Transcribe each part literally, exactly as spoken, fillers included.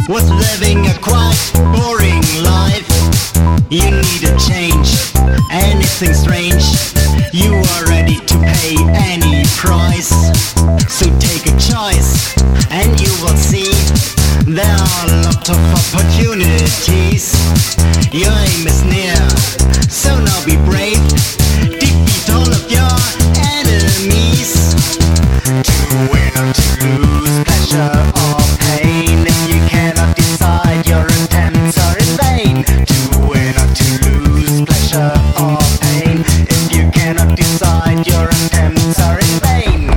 was living a quite boring life. You need a change, anything strange. You are ready to pay any price. So take a choice and you will see there are a lot of opportunities. Your aim is near, so now be brave. Defeat all of your enemies. To win or to lose, pleasure or pain. If you cannot decide, your attempts are in vain. To win or to lose, pleasure or pain. If you cannot decide, your attempts are in vain.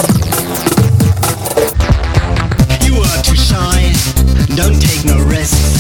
You are too shy, don't take no risks.